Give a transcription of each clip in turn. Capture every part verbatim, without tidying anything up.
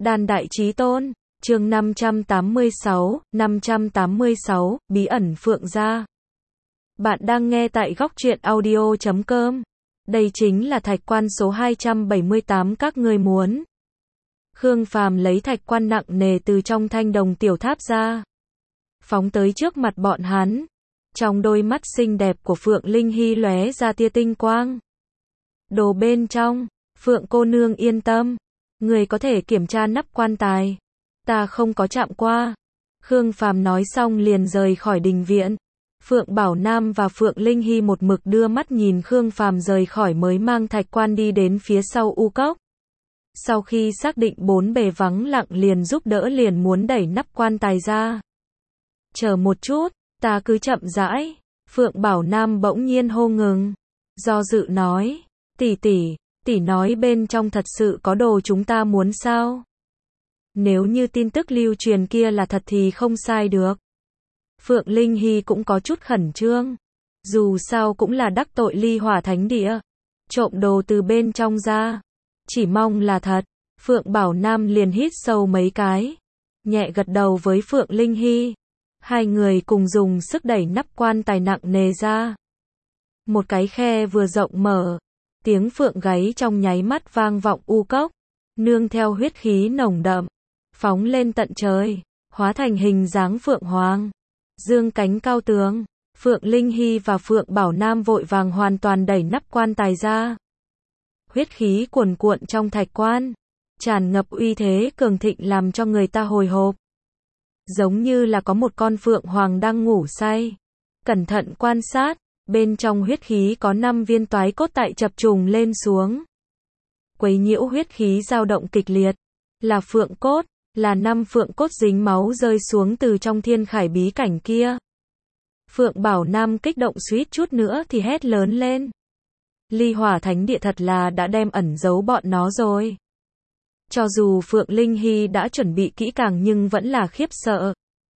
Đan Đại Chí Tôn, chương năm trăm tám mươi sáu, năm trăm tám mươi sáu, bí ẩn Phượng gia. Bạn đang nghe tại góc truyện audio chấm com. Đây chính là thạch quan số hai trăm bảy mươi tám các ngươi muốn. Khương Phàm lấy thạch quan nặng nề từ trong thanh đồng tiểu tháp ra, phóng tới trước mặt bọn hắn. Trong đôi mắt xinh đẹp của Phượng Linh Hy lóe ra tia tinh quang. Đồ bên trong, Phượng cô nương yên tâm, người có thể kiểm tra nắp quan tài. Ta không có chạm qua. Khương Phàm nói xong liền rời khỏi đình viện. Phượng Bảo Nam và Phượng Linh Hy một mực đưa mắt nhìn Khương Phàm rời khỏi mới mang thạch quan đi đến phía sau u cốc. Sau khi xác định bốn bề vắng lặng liền giúp đỡ liền muốn đẩy nắp quan tài ra. Chờ một chút, ta cứ chậm rãi. Phượng Bảo Nam bỗng nhiên hô ngừng. Do dự nói, tỷ tỷ, tỷ nói bên trong thật sự có đồ chúng ta muốn sao? Nếu như tin tức lưu truyền kia là thật thì không sai được. Phượng Linh Hy cũng có chút khẩn trương. Dù sao cũng là đắc tội Ly Hỏa Thánh Địa. Trộm đồ từ bên trong ra. Chỉ mong là thật. Phượng Bảo Nam liền hít sâu mấy cái. Nhẹ gật đầu với Phượng Linh Hy. Hai người cùng dùng sức đẩy nắp quan tài nặng nề ra. Một cái khe vừa rộng mở. Tiếng phượng gáy trong nháy mắt vang vọng u cốc. Nương theo huyết khí nồng đậm. Phóng lên tận trời. Hóa thành hình dáng phượng hoàng. Dương cánh cao tường. Phượng Linh Hy và Phượng Bảo Nam vội vàng hoàn toàn đẩy nắp quan tài ra. Huyết khí cuồn cuộn trong thạch quan. Tràn ngập uy thế cường thịnh làm cho người ta hồi hộp. Giống như là có một con phượng hoàng đang ngủ say. Cẩn thận quan sát. Bên trong huyết khí có năm viên toái cốt tại chập trùng lên xuống. Quấy nhiễu huyết khí dao động kịch liệt. Là phượng cốt. Là năm phượng cốt dính máu rơi xuống từ trong thiên khải bí cảnh kia. Phượng Bảo Nam kích động suýt chút nữa thì hét lớn lên. Ly Hỏa Thánh Địa thật là đã đem ẩn giấu bọn nó rồi. Cho dù Phượng Linh Hy đã chuẩn bị kỹ càng nhưng vẫn là khiếp sợ.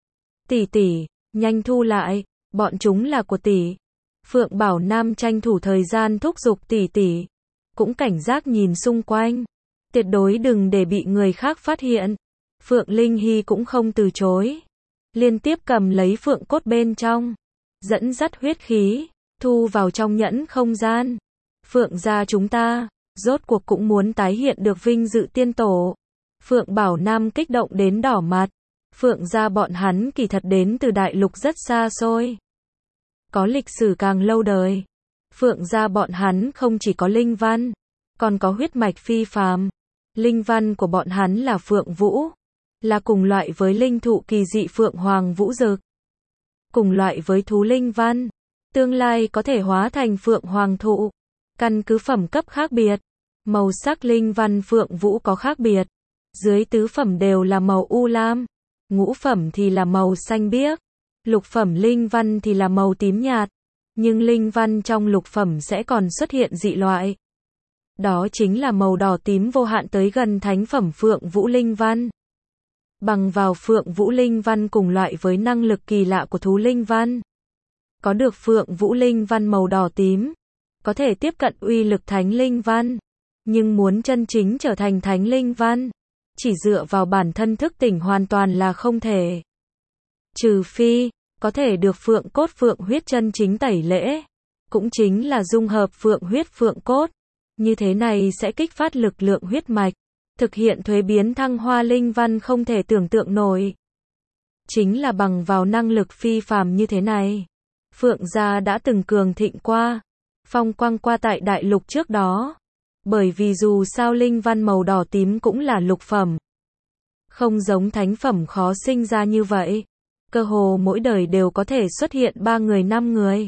Tỷ tỷ, nhanh thu lại, bọn chúng là của tỷ. Phượng Bảo Nam tranh thủ thời gian thúc giục tỷ tỷ. Cũng cảnh giác nhìn xung quanh. Tuyệt đối đừng để bị người khác phát hiện. Phượng Linh Hy cũng không từ chối. Liên tiếp cầm lấy phượng cốt bên trong. Dẫn dắt huyết khí. Thu vào trong nhẫn không gian. Phượng gia chúng ta. Rốt cuộc cũng muốn tái hiện được vinh dự tiên tổ. Phượng Bảo Nam kích động đến đỏ mặt. Phượng gia bọn hắn kỳ thật đến từ đại lục rất xa xôi. Có lịch sử càng lâu đời. Phượng gia bọn hắn không chỉ có linh văn. Còn có huyết mạch phi phàm. Linh văn của bọn hắn là phượng vũ. Là cùng loại với linh thụ kỳ dị phượng hoàng vũ dực. Cùng loại với thú linh văn. Tương lai có thể hóa thành phượng hoàng thụ. Căn cứ phẩm cấp khác biệt. Màu sắc linh văn phượng vũ có khác biệt. Dưới tứ phẩm đều là màu u lam. Ngũ phẩm thì là màu xanh biếc. Lục phẩm linh văn thì là màu tím nhạt. Nhưng linh văn trong lục phẩm sẽ còn xuất hiện dị loại. Đó chính là màu đỏ tím vô hạn tới gần thánh phẩm phượng vũ linh văn. Bằng vào phượng vũ linh văn cùng loại với năng lực kỳ lạ của thú linh văn. Có được phượng vũ linh văn màu đỏ tím. Có thể tiếp cận uy lực thánh linh văn. Nhưng muốn chân chính trở thành thánh linh văn. Chỉ dựa vào bản thân thức tỉnh hoàn toàn là không thể. Trừ phi, có thể được phượng cốt phượng huyết chân chính tẩy lễ. Cũng chính là dung hợp phượng huyết phượng cốt. Như thế này sẽ kích phát lực lượng huyết mạch. Thực hiện thuế biến thăng hoa linh văn không thể tưởng tượng nổi. Chính là bằng vào năng lực phi phàm như thế này. Phượng gia đã từng cường thịnh qua. Phong quang qua tại đại lục trước đó. Bởi vì dù sao linh văn màu đỏ tím cũng là lục phẩm. Không giống thánh phẩm khó sinh ra như vậy. Cơ hồ mỗi đời đều có thể xuất hiện ba người năm người.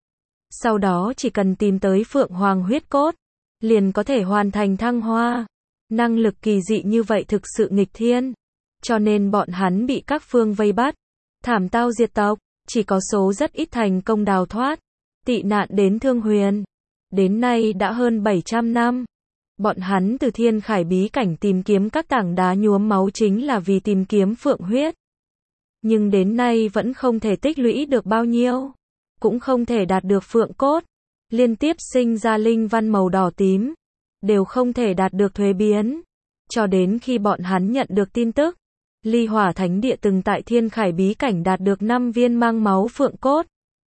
Sau đó chỉ cần tìm tới phượng hoàng huyết cốt. Liền có thể hoàn thành thăng hoa. Năng lực kỳ dị như vậy thực sự nghịch thiên. Cho nên bọn hắn bị các phương vây bắt. Thảm tao diệt tộc. Chỉ có số rất ít thành công đào thoát. Tị nạn đến Thương Huyền. Đến nay đã hơn bảy trăm năm. Bọn hắn từ thiên khải bí cảnh tìm kiếm các tảng đá nhuốm máu chính là vì tìm kiếm phượng huyết. Nhưng đến nay vẫn không thể tích lũy được bao nhiêu. Cũng không thể đạt được phượng cốt. Liên tiếp sinh ra linh văn màu đỏ tím. Đều không thể đạt được thuế biến. Cho đến khi bọn hắn nhận được tin tức, Ly Hỏa Thánh Địa từng tại Thiên Khải bí cảnh đạt được năm viên mang máu phượng cốt.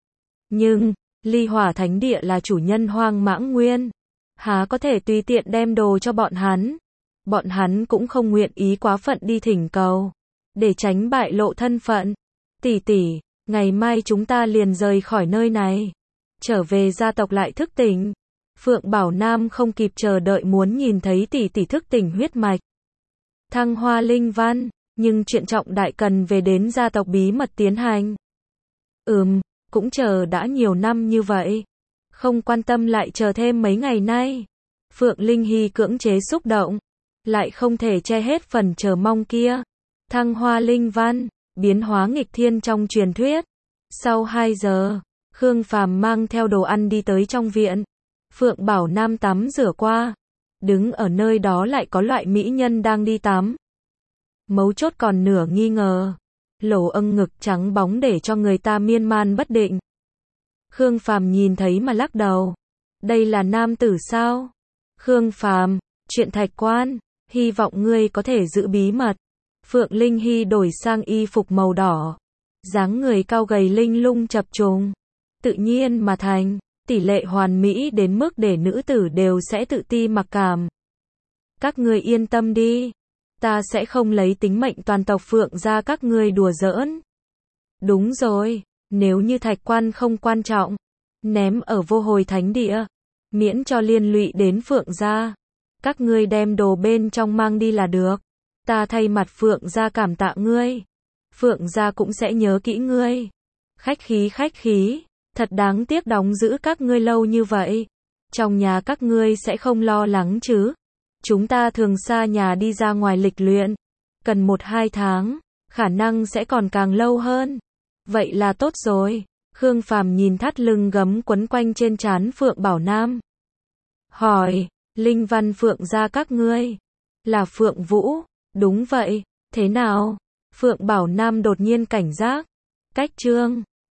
Nhưng, Ly Hỏa Thánh Địa là chủ nhân Hoang Mãng Nguyên, há có thể tùy tiện đem đồ cho bọn hắn. Bọn hắn cũng không nguyện ý quá phận đi thỉnh cầu, để tránh bại lộ thân phận. Tỷ tỷ, ngày mai chúng ta liền rời khỏi nơi này, trở về gia tộc lại thức tỉnh. Phượng Bảo Nam không kịp chờ đợi muốn nhìn thấy tỷ tỷ thức tỉnh huyết mạch, thăng hoa linh văn, nhưng chuyện trọng đại cần về đến gia tộc bí mật tiến hành. Ừm, cũng chờ đã nhiều năm như vậy, không quan tâm lại chờ thêm mấy ngày nay. Phượng Linh Hy cưỡng chế xúc động, lại không thể che hết phần chờ mong kia. Thăng hoa linh văn, biến hóa nghịch thiên trong truyền thuyết. Sau hai giờ, Khương Phàm mang theo đồ ăn đi tới trong viện. Phượng Bảo Nam tắm rửa qua, đứng ở nơi đó lại có loại mỹ nhân đang đi tắm. Mấu chốt còn nửa nghi ngờ, lỗ âng ngực trắng bóng để cho người ta miên man bất định. Khương Phàm nhìn thấy mà lắc đầu. Đây là nam tử sao? Khương Phàm, chuyện Thạch Quan, hy vọng ngươi có thể giữ bí mật. Phượng Linh Hy đổi sang y phục màu đỏ, dáng người cao gầy linh lung chập trùng, tự nhiên mà thành, tỷ lệ hoàn mỹ đến mức để nữ tử đều sẽ tự ti mặc cảm. Các ngươi yên tâm đi, ta sẽ không lấy tính mệnh toàn tộc Phượng ra các ngươi đùa giỡn. Đúng rồi, nếu như Thạch Quan không quan trọng, ném ở Vô Hồi Thánh Địa, miễn cho liên lụy đến Phượng gia. Các ngươi đem đồ bên trong mang đi là được. Ta thay mặt Phượng gia cảm tạ ngươi. Phượng gia cũng sẽ nhớ kỹ ngươi. Khách khí khách khí, thật đáng tiếc đóng giữ các ngươi lâu như vậy. Trong nhà các ngươi sẽ không lo lắng chứ? Chúng ta thường xa nhà đi ra ngoài lịch luyện, cần một hai tháng, khả năng sẽ còn càng lâu hơn. Vậy là tốt rồi. Khương Phàm nhìn thắt lưng gấm quấn quanh trên trán Phượng Bảo Nam, hỏi, linh văn Phượng gia các ngươi là Phượng Vũ? Đúng vậy. Thế nào? Phượng Bảo Nam đột nhiên cảnh giác. Cách chương